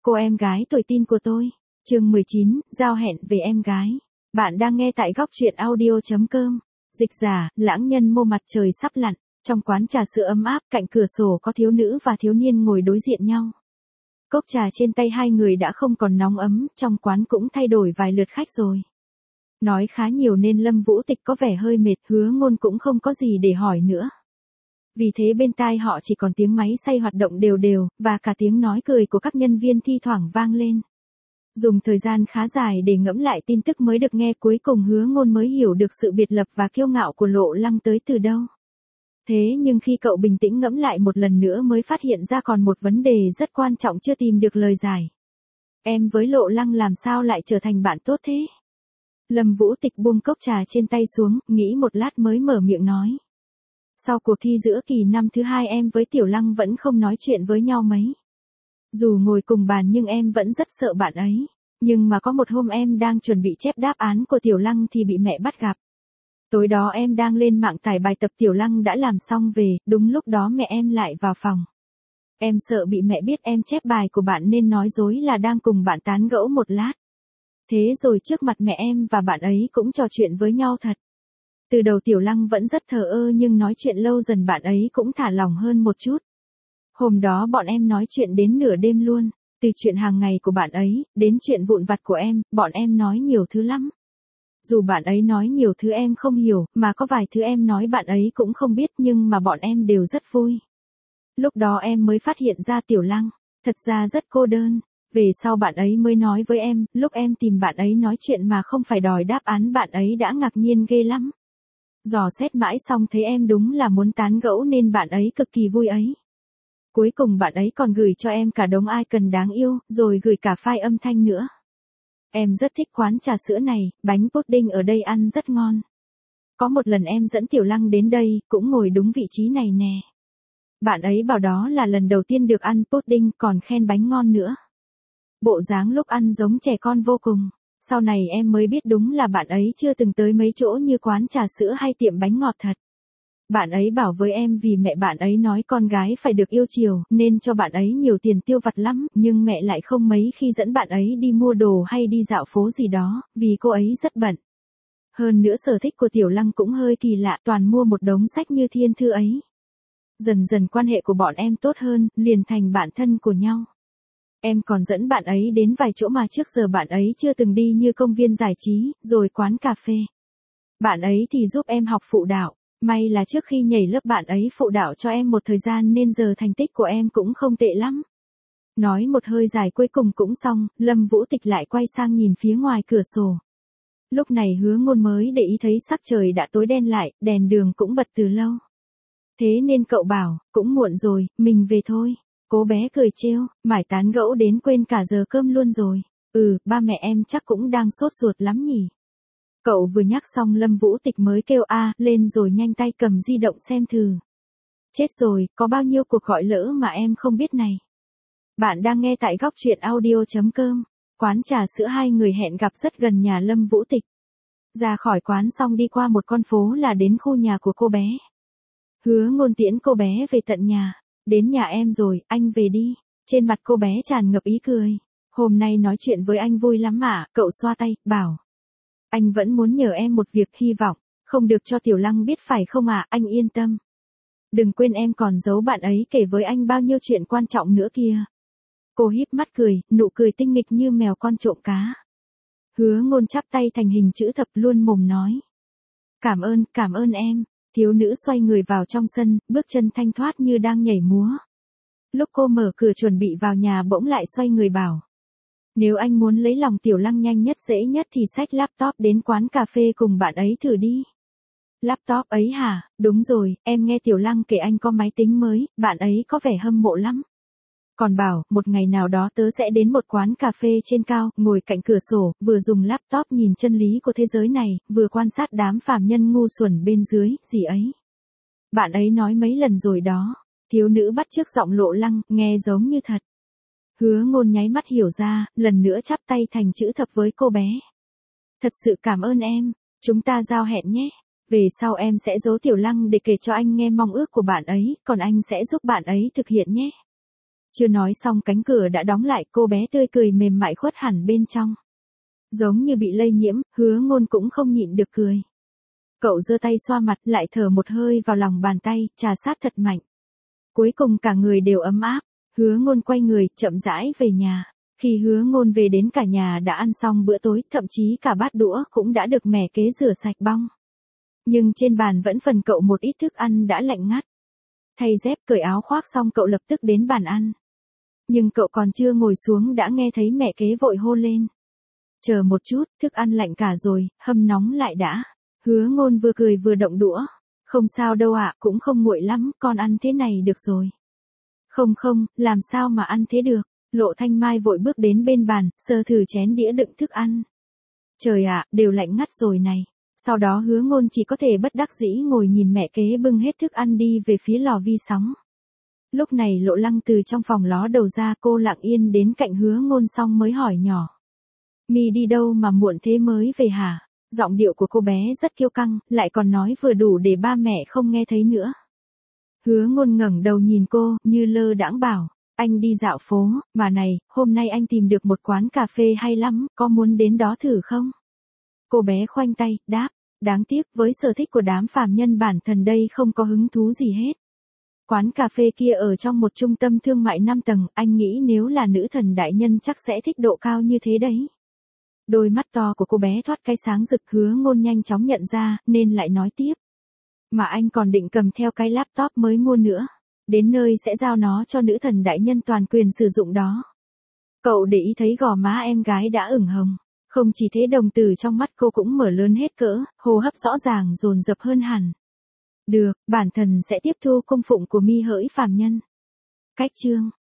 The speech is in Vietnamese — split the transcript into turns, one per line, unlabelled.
Cô em gái tuổi teen của tôi. Chương 19, giao hẹn về em gái. Bạn đang nghe tại góc truyện audio.com. Dịch giả, lãng nhân mô mặt trời sắp lặn. Trong quán trà sữa ấm áp, cạnh cửa sổ có thiếu nữ và thiếu niên ngồi đối diện nhau. Cốc trà trên tay hai người đã không còn nóng ấm, trong quán cũng thay đổi vài lượt khách rồi. Nói khá nhiều nên Lâm Vũ Tịch có vẻ hơi mệt, Hứa Ngôn cũng không có gì để hỏi nữa. Vì thế bên tai họ chỉ còn tiếng máy xay hoạt động đều đều, và cả tiếng nói cười của các nhân viên thi thoảng vang lên. Dùng thời gian khá dài để ngẫm lại tin tức mới được nghe, cuối cùng Hứa Ngôn mới hiểu được sự biệt lập và kiêu ngạo của Lộ Lăng tới từ đâu. Thế nhưng khi cậu bình tĩnh ngẫm lại một lần nữa mới phát hiện ra còn một vấn đề rất quan trọng chưa tìm được lời giải. Em với Lộ Lăng làm sao lại trở thành bạn tốt thế? Lâm Vũ Tịch buông cốc trà trên tay xuống, nghĩ một lát mới mở miệng nói. Sau cuộc thi giữa kỳ năm thứ 2 em với Tiểu Lăng vẫn không nói chuyện với nhau mấy. Dù ngồi cùng bàn nhưng em vẫn rất sợ bạn ấy. Nhưng mà có một hôm em đang chuẩn bị chép đáp án của Tiểu Lăng thì bị mẹ bắt gặp. Tối đó em đang lên mạng tải bài tập Tiểu Lăng đã làm xong về, đúng lúc đó mẹ em lại vào phòng. Em sợ bị mẹ biết em chép bài của bạn nên nói dối là đang cùng bạn tán gẫu một lát. Thế rồi trước mặt mẹ em và bạn ấy cũng trò chuyện với nhau thật. Từ đầu Tiểu Lăng vẫn rất thờ ơ nhưng nói chuyện lâu dần bạn ấy cũng thả lỏng hơn một chút. Hôm đó bọn em nói chuyện đến nửa đêm luôn, từ chuyện hàng ngày của bạn ấy, đến chuyện vụn vặt của em, bọn em nói nhiều thứ lắm. Dù bạn ấy nói nhiều thứ em không hiểu, mà có vài thứ em nói bạn ấy cũng không biết nhưng mà bọn em đều rất vui. Lúc đó em mới phát hiện ra Tiểu Lăng, thật ra rất cô đơn. Về sau bạn ấy mới nói với em, lúc em tìm bạn ấy nói chuyện mà không phải đòi đáp án bạn ấy đã ngạc nhiên ghê lắm. Dò xét mãi xong thấy em đúng là muốn tán gẫu nên bạn ấy cực kỳ vui ấy. Cuối cùng bạn ấy còn gửi cho em cả đống icon đáng yêu, rồi gửi cả file âm thanh nữa. Em rất thích quán trà sữa này, bánh pudding ở đây ăn rất ngon. Có một lần em dẫn Tiểu Lăng đến đây, cũng ngồi đúng vị trí này nè. Bạn ấy bảo đó là lần đầu tiên được ăn pudding, còn khen bánh ngon nữa. Bộ dáng lúc ăn giống trẻ con vô cùng. Sau này em mới biết đúng là bạn ấy chưa từng tới mấy chỗ như quán trà sữa hay tiệm bánh ngọt thật. Bạn ấy bảo với em vì mẹ bạn ấy nói con gái phải được yêu chiều nên cho bạn ấy nhiều tiền tiêu vặt lắm, nhưng mẹ lại không mấy khi dẫn bạn ấy đi mua đồ hay đi dạo phố gì đó, vì cô ấy rất bận. Hơn nữa sở thích của Tiểu Lăng cũng hơi kỳ lạ, toàn mua một đống sách như thiên thư ấy. Dần dần quan hệ của bọn em tốt hơn, liền thành bạn thân của nhau. Em còn dẫn bạn ấy đến vài chỗ mà trước giờ bạn ấy chưa từng đi như công viên giải trí, rồi quán cà phê. Bạn ấy thì giúp em học phụ đạo, may là trước khi nhảy lớp bạn ấy phụ đạo cho em một thời gian nên giờ thành tích của em cũng không tệ lắm. Nói một hơi dài cuối cùng cũng xong, Lâm Vũ Tịch lại quay sang nhìn phía ngoài cửa sổ. Lúc này Hứa Ngôn mới để ý thấy sắc trời đã tối đen lại, đèn đường cũng bật từ lâu. Thế nên cậu bảo, cũng muộn rồi, mình về thôi. Cô bé cười trêu, mải tán gẫu đến quên cả giờ cơm luôn rồi. Ba mẹ em chắc cũng đang sốt ruột lắm nhỉ. Cậu vừa nhắc xong Lâm Vũ Tịch mới kêu lên rồi nhanh tay cầm di động xem thử. Chết rồi, có bao nhiêu cuộc gọi lỡ mà em không biết này. Bạn đang nghe tại góc truyện audio.com. Quán trà sữa hai người hẹn gặp rất gần nhà Lâm Vũ Tịch. Ra khỏi quán xong đi qua một con phố là đến khu nhà của cô bé. Hứa Ngôn tiễn cô bé về tận nhà. Đến nhà em rồi, anh về đi. Trên mặt cô bé tràn ngập ý cười. Hôm nay nói chuyện với anh vui lắm mà, cậu xoa tay, bảo. Anh vẫn muốn nhờ em một việc, hy vọng không được cho Tiểu Lăng biết phải không ạ, anh yên tâm. Đừng quên em còn giấu bạn ấy kể với anh bao nhiêu chuyện quan trọng nữa kìa. Cô híp mắt cười, nụ cười tinh nghịch như mèo con trộm cá. Hứa Ngôn chắp tay thành hình chữ thập luôn mồm nói. Cảm ơn em. Thiếu nữ xoay người vào trong sân, bước chân thanh thoát như đang nhảy múa. Lúc cô mở cửa chuẩn bị vào nhà bỗng lại xoay người bảo. Nếu anh muốn lấy lòng Tiểu Lăng nhanh nhất dễ nhất thì xách laptop đến quán cà phê cùng bạn ấy thử đi. Laptop ấy hả? Đúng rồi, em nghe Tiểu Lăng kể anh có máy tính mới, bạn ấy có vẻ hâm mộ lắm. Còn bảo, một ngày nào đó tớ sẽ đến một quán cà phê trên cao, ngồi cạnh cửa sổ, vừa dùng laptop nhìn chân lý của thế giới này, vừa quan sát đám phàm nhân ngu xuẩn bên dưới, gì ấy. Bạn ấy nói mấy lần rồi đó. Thiếu nữ bắt chước giọng Lộ Lăng, nghe giống như thật. Hứa Ngôn nháy mắt hiểu ra, lần nữa chắp tay thành chữ thập với cô bé. Thật sự cảm ơn em, chúng ta giao hẹn nhé. Về sau em sẽ giấu Tiểu Lăng để kể cho anh nghe mong ước của bạn ấy, còn anh sẽ giúp bạn ấy thực hiện nhé. Chưa nói xong cánh cửa đã đóng lại, cô bé tươi cười mềm mại khuất hẳn bên trong. Giống như bị lây nhiễm, Hứa Ngôn cũng không nhịn được cười. Cậu giơ tay xoa mặt, lại thở một hơi vào lòng bàn tay, trà sát thật mạnh. Cuối cùng cả người đều ấm áp. Hứa Ngôn quay người, chậm rãi về nhà. Khi Hứa Ngôn về đến, cả nhà đã ăn xong bữa tối, thậm chí cả bát đũa cũng đã được mẹ kế rửa sạch bong. Nhưng trên bàn vẫn phần cậu một ít thức ăn đã lạnh ngắt. Thay dép cởi áo khoác xong cậu lập tức đến bàn ăn. Nhưng cậu còn chưa ngồi xuống đã nghe thấy mẹ kế vội hô lên. Chờ một chút, thức ăn lạnh cả rồi, hâm nóng lại đã. Hứa Ngôn vừa cười vừa động đũa. Không sao đâu ạ, cũng không nguội lắm, con ăn thế này được rồi. Không, làm sao mà ăn thế được. Lộ Thanh Mai vội bước đến bên bàn, sờ thử chén đĩa đựng thức ăn. Trời ạ, đều lạnh ngắt rồi này. Sau đó Hứa Ngôn chỉ có thể bất đắc dĩ ngồi nhìn mẹ kế bưng hết thức ăn đi về phía lò vi sóng. Lúc này Lộ Lăng từ trong phòng ló đầu ra, cô lặng yên đến cạnh Hứa Ngôn xong mới hỏi nhỏ. Mi đi đâu mà muộn thế mới về hả? Giọng điệu của cô bé rất kiêu căng, lại còn nói vừa đủ để ba mẹ không nghe thấy nữa. Hứa Ngôn ngẩng đầu nhìn cô, như lơ đãng bảo. Anh đi dạo phố, mà này, hôm nay anh tìm được một quán cà phê hay lắm, có muốn đến đó thử không? Cô bé khoanh tay, đáp. Đáng tiếc, với sở thích của đám phàm nhân bản thân đây không có hứng thú gì hết. Quán cà phê kia ở trong một trung tâm thương mại 5 tầng, anh nghĩ nếu là nữ thần đại nhân chắc sẽ thích độ cao như thế đấy. Đôi mắt to của cô bé thoát cái sáng rực. Hứa Ngôn nhanh chóng nhận ra, nên lại nói tiếp. Mà anh còn định cầm theo cái laptop mới mua nữa. Đến nơi sẽ giao nó cho nữ thần đại nhân toàn quyền sử dụng đó. Cậu để ý thấy gò má em gái đã ửng hồng. Không chỉ thế, đồng tử trong mắt cô cũng mở lớn hết cỡ, hô hấp rõ ràng dồn dập hơn hẳn. Được, bản thân sẽ tiếp thu cung phụng của mi hỡi phàm nhân. Cách chương